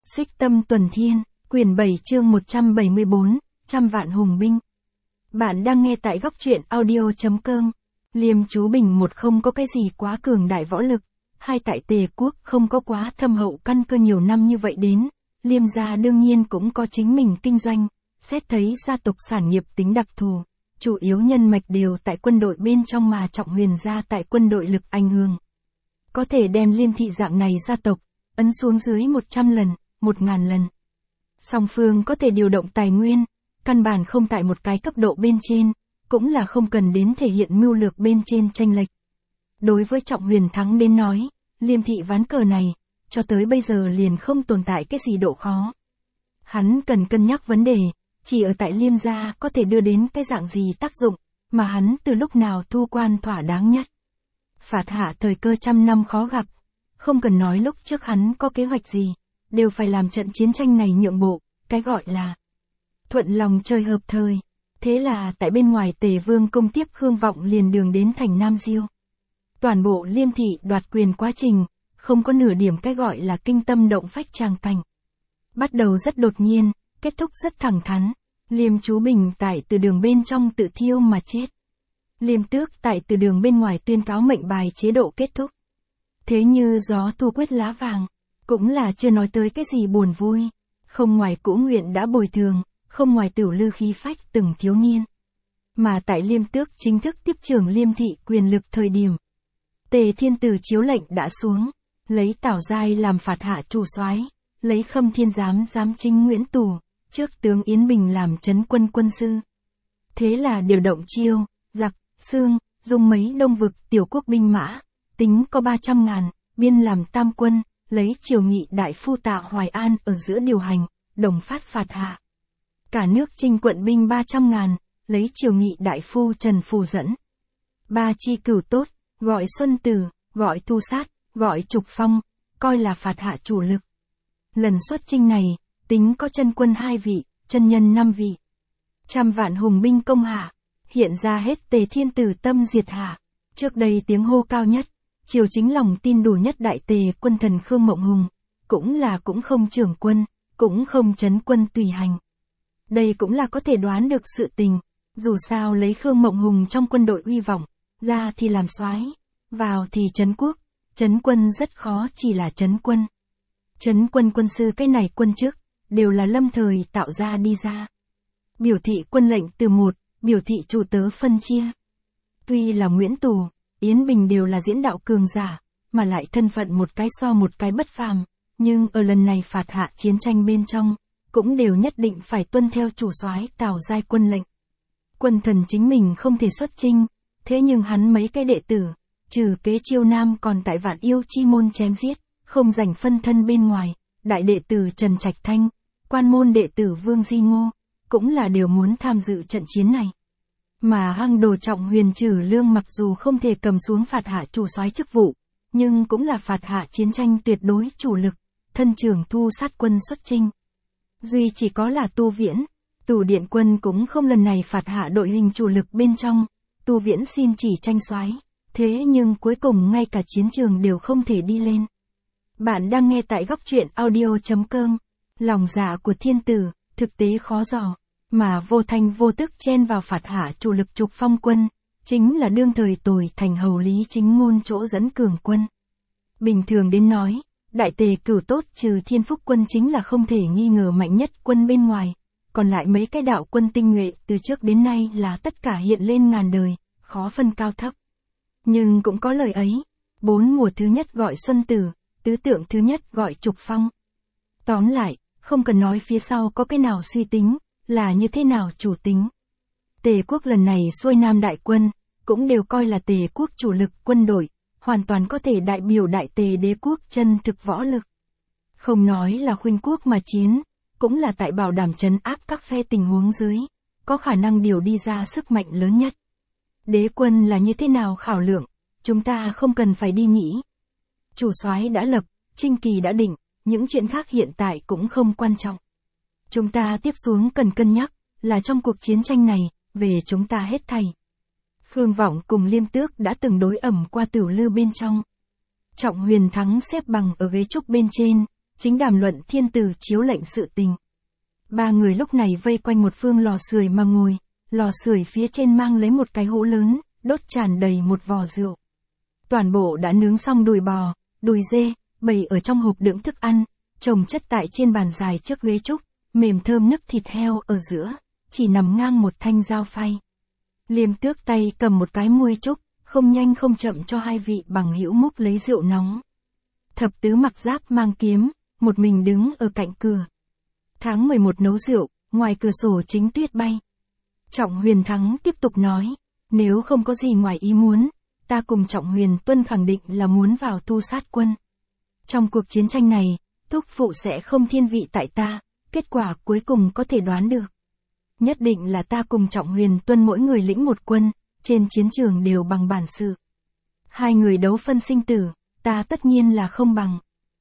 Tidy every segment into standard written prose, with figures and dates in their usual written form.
Xích Tâm Tuần Thiên, quyển 7 chương 174, trăm vạn hùng binh. Bạn đang nghe tại góc truyện audio.com. Liêm Chú Bình một không có cái gì quá cường đại võ lực, hai tại Tề quốc không có quá thâm hậu căn cơ nhiều năm như vậy đến, Liêm gia đương nhiên cũng có chính mình kinh doanh, xét thấy gia tộc sản nghiệp tính đặc thù, chủ yếu nhân mạch đều tại quân đội bên trong mà Trọng Huyền gia tại quân đội lực ảnh hưởng. Có thể đem Liêm thị dạng này gia tộc, ấn xuống dưới 100 lần, 1000 lần. Song phương có thể điều động tài nguyên, căn bản không tại một cái cấp độ bên trên, cũng là không cần đến thể hiện mưu lược bên trên chênh lệch. Đối với Trọng Huyền Thắng đến nói, Liêm thị ván cờ này, cho tới bây giờ liền không tồn tại cái gì độ khó. Hắn cần cân nhắc vấn đề, chỉ ở tại Liêm gia có thể đưa đến cái dạng gì tác dụng, mà hắn từ lúc nào thu quan thỏa đáng nhất. Phạt hạ thời cơ trăm năm khó gặp, không cần nói lúc trước hắn có kế hoạch gì, đều phải làm trận chiến tranh này nhượng bộ, cái gọi là thuận lòng trời hợp thời. Thế là tại bên ngoài Tề Vương công tiếp Khương Vọng liền đường đến thành Nam Diêu. Toàn bộ Liêm thị đoạt quyền quá trình, không có nửa điểm cái gọi là kinh tâm động phách tràng cảnh. Bắt đầu rất đột nhiên, kết thúc rất thẳng thắn. Liêm Chú Bình tại từ đường bên trong tự thiêu mà chết. Liêm Tước tại từ đường bên ngoài tuyên cáo mệnh bài chế độ kết thúc. Thế như gió thu quét lá vàng, cũng là chưa nói tới cái gì buồn vui, không ngoài cũ nguyện đã bồi thường, không ngoài tửu lư khí phách từng thiếu niên. Mà tại Liêm Tước chính thức tiếp trưởng Liêm thị quyền lực thời điểm, Tề Thiên Tử chiếu lệnh đã xuống, lấy Tảo Giai làm phạt hạ chủ soái, lấy Khâm Thiên giám chính Nguyễn Tù, trước tướng Yến Bình làm trấn quân quân sư. Thế là điều động Chiêu, Giặc, Xương, dùng mấy đông vực tiểu quốc binh mã, tính có 300.000, biên làm tam quân, lấy Triều Nghị đại phu Tạ Hoài An ở giữa điều hành, đồng phát phạt hạ. Cả nước chinh quận binh 300.000, lấy Triều Nghị đại phu Trần Phù dẫn. Ba chi cửu tốt, gọi Xuân Tử, gọi Thu Sát, gọi Trục Phong, coi là phạt hạ chủ lực. Lần xuất chinh này, tính có chân quân 2 vị, chân nhân 5 vị. Trăm vạn hùng binh công hạ, hiện ra hết Tề Thiên Tử tâm diệt hạ. Trước đây tiếng hô cao nhất, triều chính lòng tin đủ nhất đại Tề quân thần Khương Mộng Hùng, cũng không trưởng quân, cũng không trấn quân tùy hành. Đây cũng là có thể đoán được sự tình, dù sao lấy Khương Mộng Hùng trong quân đội uy vọng, ra thì làm soái, vào thì trấn quốc, trấn quân rất khó chỉ là trấn quân. Trấn quân quân sư cái này quân chức, đều là lâm thời tạo ra đi ra. Biểu thị quân lệnh từ một, biểu thị chủ tớ phân chia. Tuy là Nguyễn Tù, Yến Bình đều là diễn đạo cường giả, mà lại thân phận một cái so một cái bất phàm, nhưng ở lần này phạt hạ chiến tranh bên trong, cũng đều nhất định phải tuân theo chủ soái Tào Giai quân lệnh. Quân thần chính mình không thể xuất chinh, thế nhưng hắn mấy cái đệ tử, trừ Kế Chiêu Nam còn tại Vạn Yêu chi môn chém giết, không giành phân thân bên ngoài, đại đệ tử Trần Trạch Thanh, quan môn đệ tử Vương Di Ngô, cũng là đều muốn tham dự trận chiến này. Mà hăng đồ Trọng Huyền Trử Lương mặc dù không thể cầm xuống phạt hạ chủ soái chức vụ, nhưng cũng là phạt hạ chiến tranh tuyệt đối chủ lực, thân trưởng Thu Sát quân xuất chinh. Duy chỉ có là Tu Viễn, Tù Điện quân cũng không lần này phạt hạ đội hình chủ lực bên trong, Tu Viễn xin chỉ tranh soái, thế nhưng cuối cùng ngay cả chiến trường đều không thể đi lên. Bạn đang nghe tại góc truyện audio.com, lòng dạ của thiên tử, thực tế khó dò, mà vô thanh vô tức chen vào phạt hạ chủ lực Trục Phong quân, chính là đương thời Tồi Thành hầu Lý Chính Ngôn chỗ dẫn cường quân. Bình thường đến nói, đại Tề cửu tốt trừ Thiên Phúc quân chính là không thể nghi ngờ mạnh nhất quân bên ngoài, còn lại mấy cái đạo quân tinh nhuệ từ trước đến nay là tất cả hiện lên ngàn đời, khó phân cao thấp. Nhưng cũng có lời ấy, 4 mùa thứ nhất gọi Xuân Tử, tứ tượng thứ nhất gọi Trục Phong. Tóm lại, không cần nói phía sau có cái nào suy tính, là như thế nào chủ tính. Tề quốc lần này xuôi nam đại quân, cũng đều coi là Tề quốc chủ lực quân đội, hoàn toàn có thể đại biểu đại Tề đế quốc chân thực võ lực. Không nói là khuynh quốc mà chiến, cũng là tại bảo đảm trấn áp các phe tình huống dưới, có khả năng điều đi ra sức mạnh lớn nhất. Đế quân là như thế nào khảo lượng, chúng ta không cần phải đi nghĩ. Chủ soái đã lập, chinh kỳ đã định, những chuyện khác hiện tại cũng không quan trọng. Chúng ta tiếp xuống cần cân nhắc, là trong cuộc chiến tranh này, về chúng ta hết thảy. Khương Vọng cùng Liêm Tước đã từng đối ẩm qua tửu lư bên trong. Trọng Huyền Thắng xếp bằng ở ghế trúc bên trên, chính đàm luận thiên tử chiếu lệnh sự tình. Ba người lúc này vây quanh một phương lò sưởi mà ngồi, lò sưởi phía trên mang lấy một cái hũ lớn, đốt tràn đầy một vò rượu. Toàn bộ đã nướng xong đùi bò, đùi dê, bày ở trong hộp đựng thức ăn, chồng chất tại trên bàn dài trước ghế trúc, mềm thơm nức thịt heo ở giữa, chỉ nằm ngang một thanh dao phay. Liêm Tước tay cầm một cái muôi trúc, không nhanh không chậm cho hai vị bằng hữu múc lấy rượu nóng. Thập tứ mặc giáp mang kiếm, một mình đứng ở cạnh cửa. Tháng 11 nấu rượu, ngoài cửa sổ chính tuyết bay. Trọng Huyền Thắng tiếp tục nói, nếu không có gì ngoài ý muốn, ta cùng Trọng Huyền Tuân khẳng định là muốn vào tu sát quân. Trong cuộc chiến tranh này, thúc phụ sẽ không thiên vị tại ta, kết quả cuối cùng có thể đoán được. Nhất định là ta cùng Trọng Huyền Tuân mỗi người lĩnh một quân, trên chiến trường đều bằng bản sự. Hai người đấu phân sinh tử, ta tất nhiên là không bằng.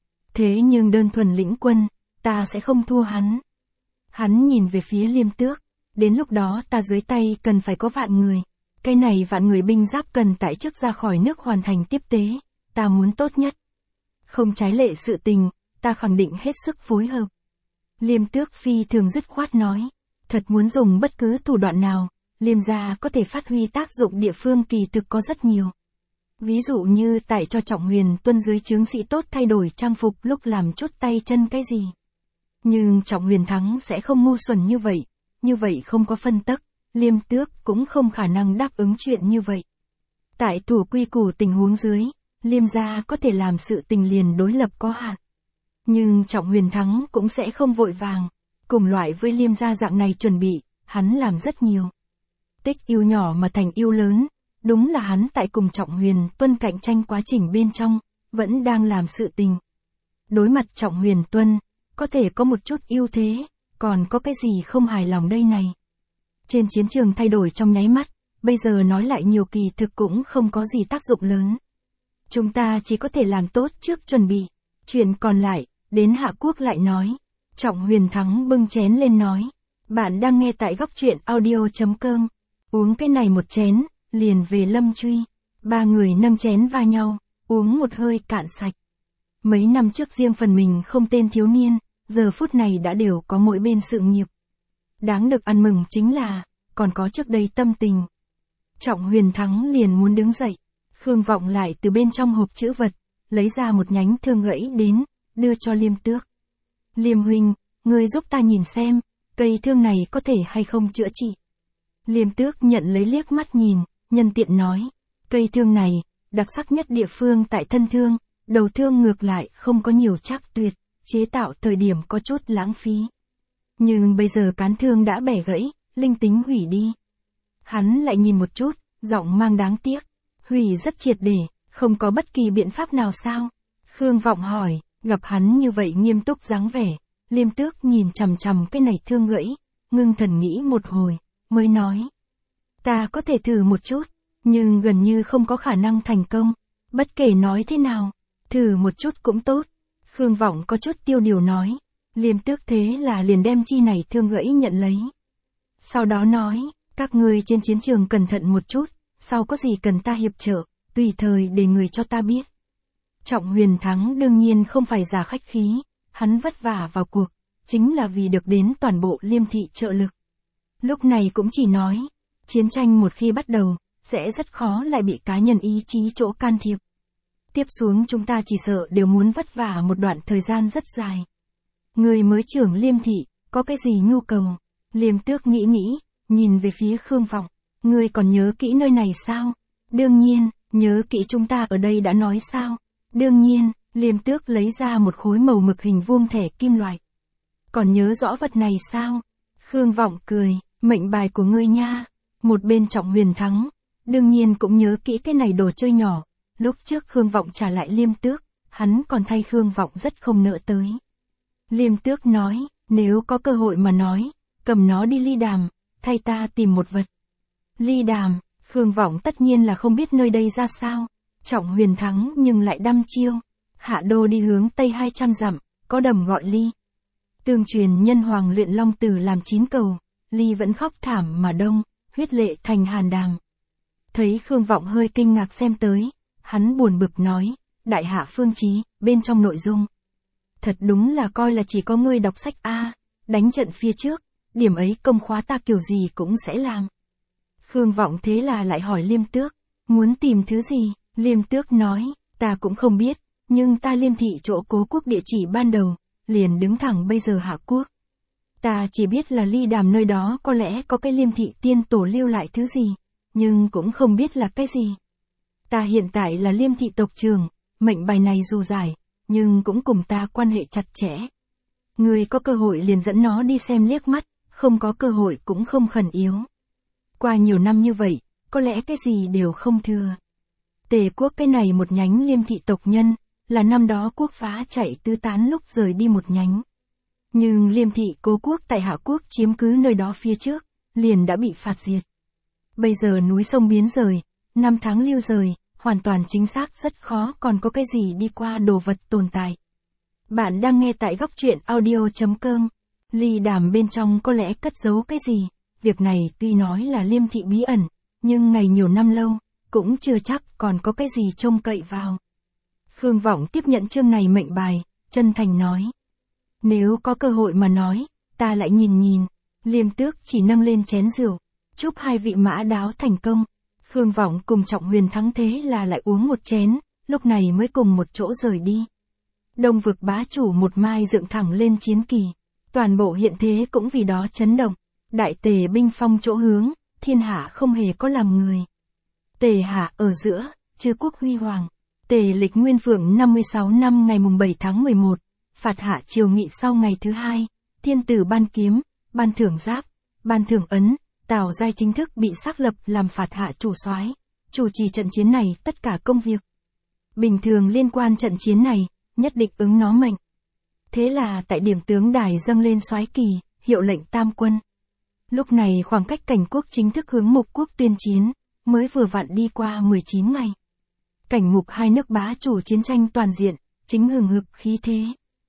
Thế nhưng đơn thuần lĩnh quân, ta sẽ không thua hắn. Hắn nhìn về phía Liêm Tước, đến lúc đó ta dưới tay cần phải có vạn người. Cái này vạn người binh giáp cần tại trước ra khỏi nước hoàn thành tiếp tế, ta muốn tốt nhất. Không trái lệ sự tình, ta khẳng định hết sức phối hợp. Liêm Tước phi thường dứt khoát nói, thật muốn dùng bất cứ thủ đoạn nào, Liêm gia có thể phát huy tác dụng địa phương kỳ thực có rất nhiều. Ví dụ như tại cho Trọng Huyền Tuân dưới trướng sĩ tốt thay đổi trang phục lúc làm chốt tay chân cái gì. Nhưng Trọng Huyền Thắng sẽ không ngu xuẩn như vậy không có phân tắc, Liêm Tước cũng không khả năng đáp ứng chuyện như vậy. Tại thủ quy củ tình huống dưới, Liêm gia có thể làm sự tình liền đối lập có hạn. Nhưng Trọng Huyền Thắng cũng sẽ không vội vàng, cùng loại với Liêm gia dạng này chuẩn bị, hắn làm rất nhiều. Tích yêu nhỏ mà thành yêu lớn, đúng là hắn tại cùng Trọng Huyền Tuân cạnh tranh quá trình bên trong, vẫn đang làm sự tình. Đối mặt Trọng Huyền Tuân, có thể có một chút ưu thế, còn có cái gì không hài lòng đây này. Trên chiến trường thay đổi trong nháy mắt, bây giờ nói lại nhiều kỳ thực cũng không có gì tác dụng lớn. Chúng ta chỉ có thể làm tốt trước chuẩn bị, chuyện còn lại, đến Hạ Quốc lại nói. Trọng Huyền Thắng bưng chén lên nói, bạn đang nghe tại góc truyện audio.com, uống cái này một chén, liền về Lâm Truy. Ba người nâng chén va nhau, uống một hơi cạn sạch. Mấy năm trước riêng phần mình không tên thiếu niên, giờ phút này đã đều có mỗi bên sự nghiệp. Đáng được ăn mừng chính là, còn có trước đây tâm tình. Trọng Huyền Thắng liền muốn đứng dậy, Khương Vọng lại từ bên trong hộp trữ vật, lấy ra một nhánh thương gãy đến, đưa cho Liêm Tước. Liêm huynh, ngươi giúp ta nhìn xem, cây thương này có thể hay không chữa trị. Liêm Tước nhận lấy liếc mắt nhìn, nhân tiện nói, cây thương này, đặc sắc nhất địa phương tại thân thương, đầu thương ngược lại không có nhiều chắc tuyệt, chế tạo thời điểm có chút lãng phí. Nhưng bây giờ cán thương đã bẻ gãy, linh tính hủy đi. Hắn lại nhìn một chút, giọng mang đáng tiếc, hủy rất triệt để, không có bất kỳ biện pháp nào sao? Khương Vọng hỏi, gặp hắn như vậy nghiêm túc dáng vẻ, Liêm Tước nhìn chằm chằm cái này thương gãy, ngưng thần nghĩ một hồi, mới nói. Ta có thể thử một chút, nhưng gần như không có khả năng thành công, bất kể nói thế nào, thử một chút cũng tốt. Khương Vọng có chút tiêu điều nói, Liêm Tước thế là liền đem chi này thương gãy nhận lấy. Sau đó nói, các ngươi trên chiến trường cẩn thận một chút, sau có gì cần ta hiệp trợ, tùy thời để người cho ta biết. Trọng Huyền Thắng đương nhiên không phải giả khách khí, hắn vất vả vào cuộc, chính là vì được đến toàn bộ Liêm thị trợ lực. Lúc này cũng chỉ nói, chiến tranh một khi bắt đầu, sẽ rất khó lại bị cá nhân ý chí chỗ can thiệp. Tiếp xuống chúng ta chỉ sợ đều muốn vất vả một đoạn thời gian rất dài. Người mới trưởng Liêm thị, có cái gì nhu cầu? Liêm Tước nghĩ, nhìn về phía Khương Vọng, ngươi còn nhớ kỹ nơi này sao? Đương nhiên, nhớ kỹ chúng ta ở đây đã nói sao? Đương nhiên, Liêm Tước lấy ra một khối màu mực hình vuông thẻ kim loại. Còn nhớ rõ vật này sao? Khương Vọng cười, mệnh bài của ngươi nha. Một bên Trọng Huyền Thắng, đương nhiên cũng nhớ kỹ cái này đồ chơi nhỏ. Lúc trước Khương Vọng trả lại Liêm Tước, hắn còn thay Khương Vọng rất không nỡ tới. Liêm Tước nói, nếu có cơ hội mà nói, cầm nó đi Ly Đàm, thay ta tìm một vật. Ly Đàm, Khương Vọng tất nhiên là không biết nơi đây ra sao. Trọng Huyền Thắng nhưng lại đăm chiêu. Hạ đô đi hướng tây 200 dặm, có đầm gọi Ly. Tương truyền nhân hoàng luyện long tử làm 9 cầu, Ly vẫn khóc thảm mà đông, huyết lệ thành hàn đàm. Thấy Khương Vọng hơi kinh ngạc xem tới, hắn buồn bực nói, đại hạ phương chí, bên trong nội dung. thật đúng là coi là chỉ có ngươi đọc sách a, đánh trận phía trước, điểm ấy công khóa ta kiểu gì cũng sẽ làm. Khương Vọng thế là lại hỏi Liêm Tước, muốn tìm thứ gì? Liêm Tước nói, ta cũng không biết, nhưng ta Liêm thị chỗ Cố Quốc địa chỉ ban đầu, liền đứng thẳng bây giờ Hạ Quốc. Ta chỉ biết là Ly Đàm nơi đó có lẽ có cái Liêm thị tiên tổ lưu lại thứ gì, nhưng cũng không biết là cái gì. Ta hiện tại là Liêm thị tộc trưởng, mệnh bài này dù dài, nhưng cũng cùng ta quan hệ chặt chẽ. Người có cơ hội liền dẫn nó đi xem liếc mắt, không có cơ hội cũng không khẩn yếu. Qua nhiều năm như vậy, có lẽ cái gì đều không thừa. Tề Quốc cái này một nhánh Liêm thị tộc nhân, là năm đó quốc phá chạy tứ tán lúc rời đi một nhánh. Nhưng Liêm thị Cố Quốc tại Hạ Quốc chiếm cứ nơi đó phía trước, liền đã bị phạt diệt. Bây giờ núi sông biến rời, năm tháng lưu rời, hoàn toàn chính xác rất khó còn có cái gì đi qua đồ vật tồn tại. Bạn đang nghe tại góc truyện audio.com. Ly Đàm bên trong có lẽ cất giấu cái gì, việc này tuy nói là Liêm thị bí ẩn, nhưng ngày nhiều năm lâu, cũng chưa chắc còn có cái gì trông cậy vào. Khương Vọng tiếp nhận chương này mệnh bài, chân thành nói. Nếu có cơ hội mà nói, ta lại nhìn nhìn. Liêm Tước chỉ nâng lên chén rượu, chúc hai vị mã đáo thành công. Khương Vọng cùng Trọng Huyền thắng thế là lại uống một chén, lúc này mới cùng một chỗ rời đi. Đông vực bá chủ một mai dựng thẳng lên chiến kỳ, toàn bộ hiện thế cũng vì đó chấn động. Đại Tề binh phong chỗ hướng, thiên hạ không hề có làm người. Tề hạ ở giữa, chư quốc huy hoàng. Tề lịch Nguyên Phượng 56 năm ngày mùng 7 tháng 11, phạt hạ triều nghị sau ngày thứ hai, thiên tử ban kiếm, ban thưởng giáp, ban thưởng ấn, Tào Giai chính thức bị xác lập làm phạt hạ chủ soái, chủ trì trận chiến này tất cả công việc. Bình thường liên quan trận chiến này, nhất định ứng nó mệnh. Thế là tại điểm tướng đài dâng lên soái kỳ, hiệu lệnh tam quân. Lúc này khoảng cách Cảnh Quốc chính thức hướng Mục Quốc tuyên chiến, mới vừa vặn đi qua 19 ngày. Cảnh Mục hai nước bá chủ chiến tranh toàn diện, chính hừng hực khí thế.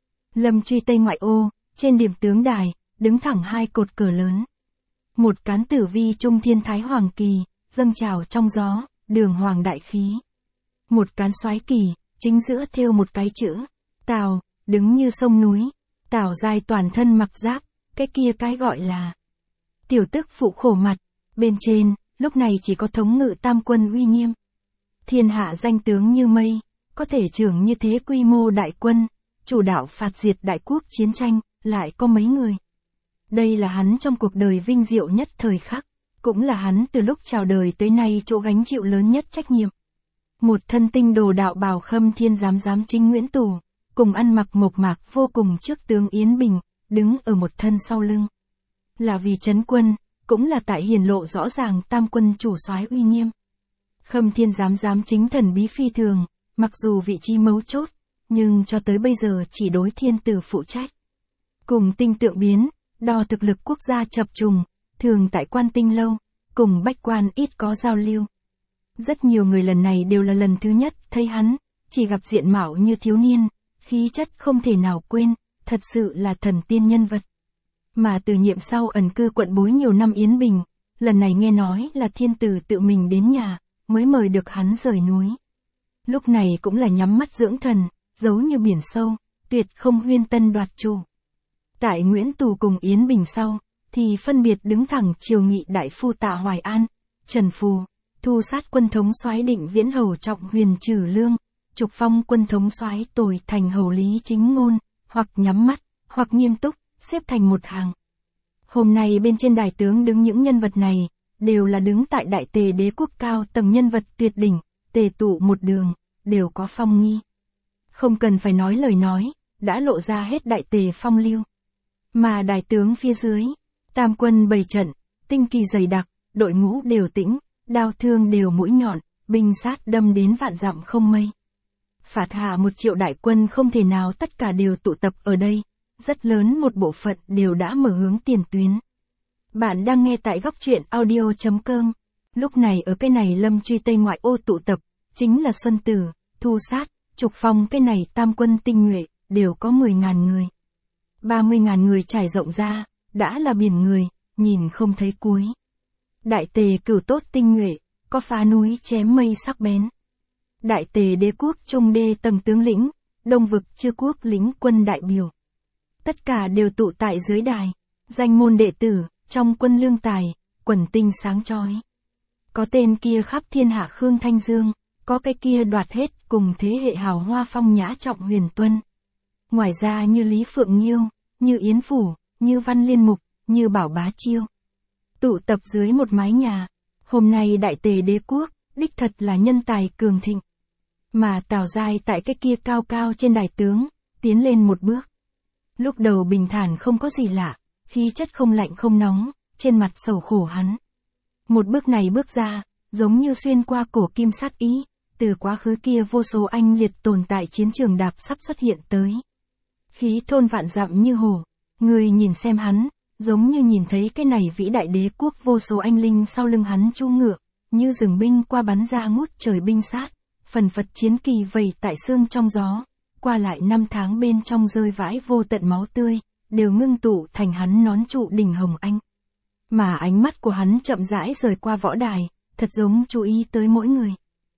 Lâm Truy Tây ngoại ô, trên điểm tướng đài, đứng thẳng hai cột cờ lớn. Một cán tử vi trung thiên thái hoàng kỳ, dâng trào trong gió, đường hoàng đại khí. Một cán soái kỳ, chính giữa thêu một cái chữ, Tào, đứng như sông núi. Tào Giai toàn thân mặc giáp, cái kia cái gọi là tiểu tức phụ khổ mặt. Bên trên, lúc này chỉ có thống ngự tam quân uy nghiêm. Thiên hạ danh tướng như mây, có thể trưởng như thế quy mô đại quân, chủ đạo phạt diệt đại quốc chiến tranh, lại có mấy người. Đây là hắn trong cuộc đời vinh diệu nhất thời khắc, cũng là hắn từ lúc chào đời tới nay chỗ gánh chịu lớn nhất trách nhiệm. Một thân tinh đồ đạo bào Khâm Thiên giám chính Nguyễn Tù, cùng ăn mặc mộc mạc vô cùng trước tướng Yến Bình, đứng ở một thân sau lưng. Là vì trấn quân, cũng là tại hiển lộ rõ ràng tam quân chủ soái uy nghiêm. Khâm Thiên giám chính thần bí phi thường, mặc dù vị trí mấu chốt, nhưng cho tới bây giờ chỉ đối thiên tử phụ trách. Cùng tinh tượng biến, đo thực lực quốc gia chập trùng, thường tại quan tinh lâu, cùng bách quan ít có giao lưu. Rất nhiều người lần này đều là lần thứ nhất thấy hắn, chỉ gặp diện mạo như thiếu niên, khí chất không thể nào quên, thật sự là thần tiên nhân vật. Mà từ nhiệm sau ẩn cư quận Bối nhiều năm Yến Bình, lần này nghe nói là thiên tử tự mình đến nhà, mới mời được hắn rời núi. Lúc này cũng là nhắm mắt dưỡng thần, giấu như biển sâu, tuyệt không huyên tân đoạt chủ. Tại Nguyễn Tù cùng Yến Bình sau, thì phân biệt đứng thẳng triều nghị đại phu Tạ Hoài An, Trần Phù, thu sát quân thống soái Định Viễn hầu Trọng Huyền Trử Lương, trục phong quân thống soái Tồi Thành hầu Lý Chính Ngôn, hoặc nhắm mắt, hoặc nghiêm túc, xếp thành một hàng. Hôm nay bên trên đài tướng đứng những nhân vật này, đều là đứng tại Đại Tề đế quốc cao tầng nhân vật tuyệt đỉnh, tề tụ một đường, đều có phong nghi. Không cần phải nói lời nói, đã lộ ra hết Đại Tề phong lưu. Mà đại tướng phía dưới, tam quân bày trận, tinh kỳ dày đặc, đội ngũ đều tĩnh, đao thương đều mũi nhọn, binh sát đâm đến vạn dặm không mây. Phạt hạ 1 triệu đại quân không thể nào tất cả đều tụ tập ở đây, rất lớn một bộ phận đều đã mở hướng tiền tuyến. Bạn đang nghe tại góc truyện audio.com. Lúc này ở cái này Lâm Truy Tây ngoại ô tụ tập, chính là Xuân Tử, thu sát, trục phong cái này tam quân tinh nhuệ, đều có 10.000 người. 30.000 người trải rộng ra, đã là biển người, nhìn không thấy cuối. Đại Tề cửu tốt tinh nhuệ, có phá núi chém mây sắc bén. Đại Tề đế quốc trung đê tầng tướng lĩnh, Đông vực Chư Quốc lĩnh quân đại biểu. Tất cả đều tụ tại dưới đài. Danh môn đệ tử, trong quân lương tài, quần tinh sáng chói. Có tên kia khắp thiên hạ Khương Thanh Dương, có cái kia đoạt hết cùng thế hệ hào hoa phong nhã Trọng Huyền Tuân. Ngoài ra như Lý Phượng Nghiêu, như Yến Phủ, như Văn Liên Mục, như Bảo Bá Chiêu. Tụ tập dưới một mái nhà. Hôm nay đại tề đế quốc, đích thật là nhân tài cường thịnh. Mà Tào Giai tại cái kia cao cao trên đài tướng, tiến lên một bước. Lúc đầu bình thản không có gì lạ, khí chất không lạnh không nóng, trên mặt sầu khổ hắn. Một bước này bước ra, giống như xuyên qua cổ kim sát ý, từ quá khứ kia vô số anh liệt tồn tại chiến trường đạp sắp xuất hiện tới. Khí thôn vạn dặm như hổ, người nhìn xem hắn, giống như nhìn thấy cái này vĩ đại đế quốc vô số anh linh sau lưng hắn chu ngựa, như rừng binh qua bắn ra ngút trời binh sát, phần phật chiến kỳ vầy tại xương trong gió, qua lại năm tháng bên trong rơi vãi vô tận máu tươi, đều ngưng tụ thành hắn nón trụ đỉnh hồng anh. Mà ánh mắt của hắn chậm rãi rời qua võ đài, thật giống chú ý tới mỗi người.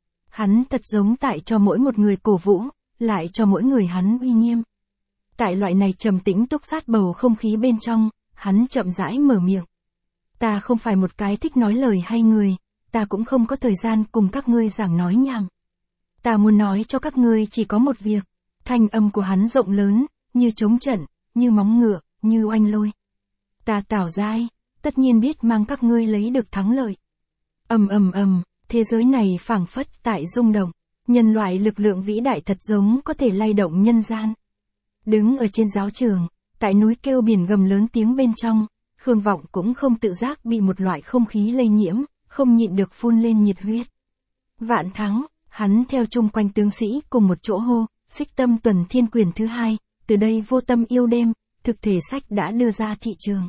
Hắn thật giống tại cho mỗi một người cổ vũ, lại cho mỗi người hắn uy nghiêm. Tại loại này trầm tĩnh túc sát bầu không khí bên trong, hắn chậm rãi mở miệng. Ta không phải một cái thích nói lời hay người, ta cũng không có thời gian cùng các ngươi giảng nói nhảm. Ta muốn nói cho các ngươi chỉ có một việc. Thanh âm của hắn rộng lớn, như trống trận, như móng ngựa, như oanh lôi. Ta Tào Giai, tất nhiên biết mang các ngươi lấy được thắng lợi. Ầm ầm ầm, thế giới này phảng phất tại rung động, nhân loại lực lượng vĩ đại thật giống có thể lay động nhân gian. Đứng ở trên giáo trường, tại núi kêu biển gầm lớn tiếng bên trong, Khương Vọng cũng không tự giác bị một loại không khí lây nhiễm, không nhịn được phun lên nhiệt huyết. Vạn thắng, hắn theo chung quanh tướng sĩ cùng một chỗ hô, Xích Tâm Tuần Thiên Quyền thứ 2, từ đây Vô Tâm Yêu Đêm, thực thể sách đã đưa ra thị trường.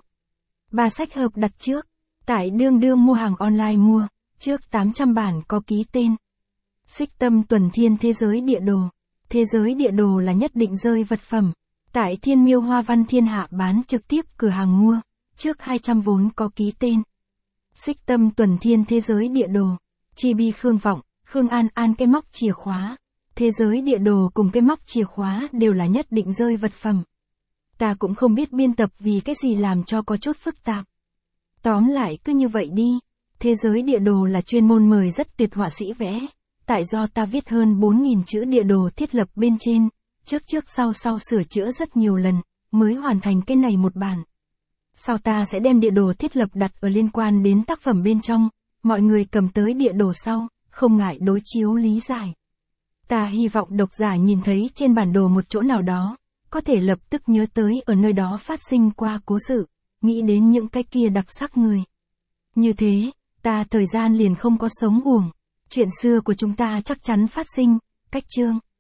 3 sách hợp đặt trước, tại đương mua hàng online mua, trước 800 bản có ký tên. Xích Tâm Tuần Thiên Thế giới địa đồ. Thế giới địa đồ là nhất định rơi vật phẩm. Tại Thiên Miêu Hoa Văn Thiên Hạ bán trực tiếp cửa hàng mua, trước 200 vốn có ký tên. Xích Tâm Tuần Thiên Thế giới địa đồ. Chibi Khương Vọng, Khương An An cái móc chìa khóa. Thế giới địa đồ cùng cái móc chìa khóa đều là nhất định rơi vật phẩm. Ta cũng không biết biên tập vì cái gì làm cho có chút phức tạp. Tóm lại cứ như vậy đi. Thế giới địa đồ là chuyên môn mời rất tuyệt họa sĩ vẽ. Tại do ta viết hơn 4.000 chữ địa đồ thiết lập bên trên, trước sau sửa chữa rất nhiều lần, mới hoàn thành cái này một bản. Sau ta sẽ đem địa đồ thiết lập đặt ở liên quan đến tác phẩm bên trong, mọi người cầm tới địa đồ sau, không ngại đối chiếu lý giải. Ta hy vọng độc giả nhìn thấy trên bản đồ một chỗ nào đó, có thể lập tức nhớ tới ở nơi đó phát sinh qua cố sự, nghĩ đến những cái kia đặc sắc người. Như thế, ta thời gian liền không có sống uổng. Chuyện xưa của chúng ta chắc chắn phát sinh, cách chương.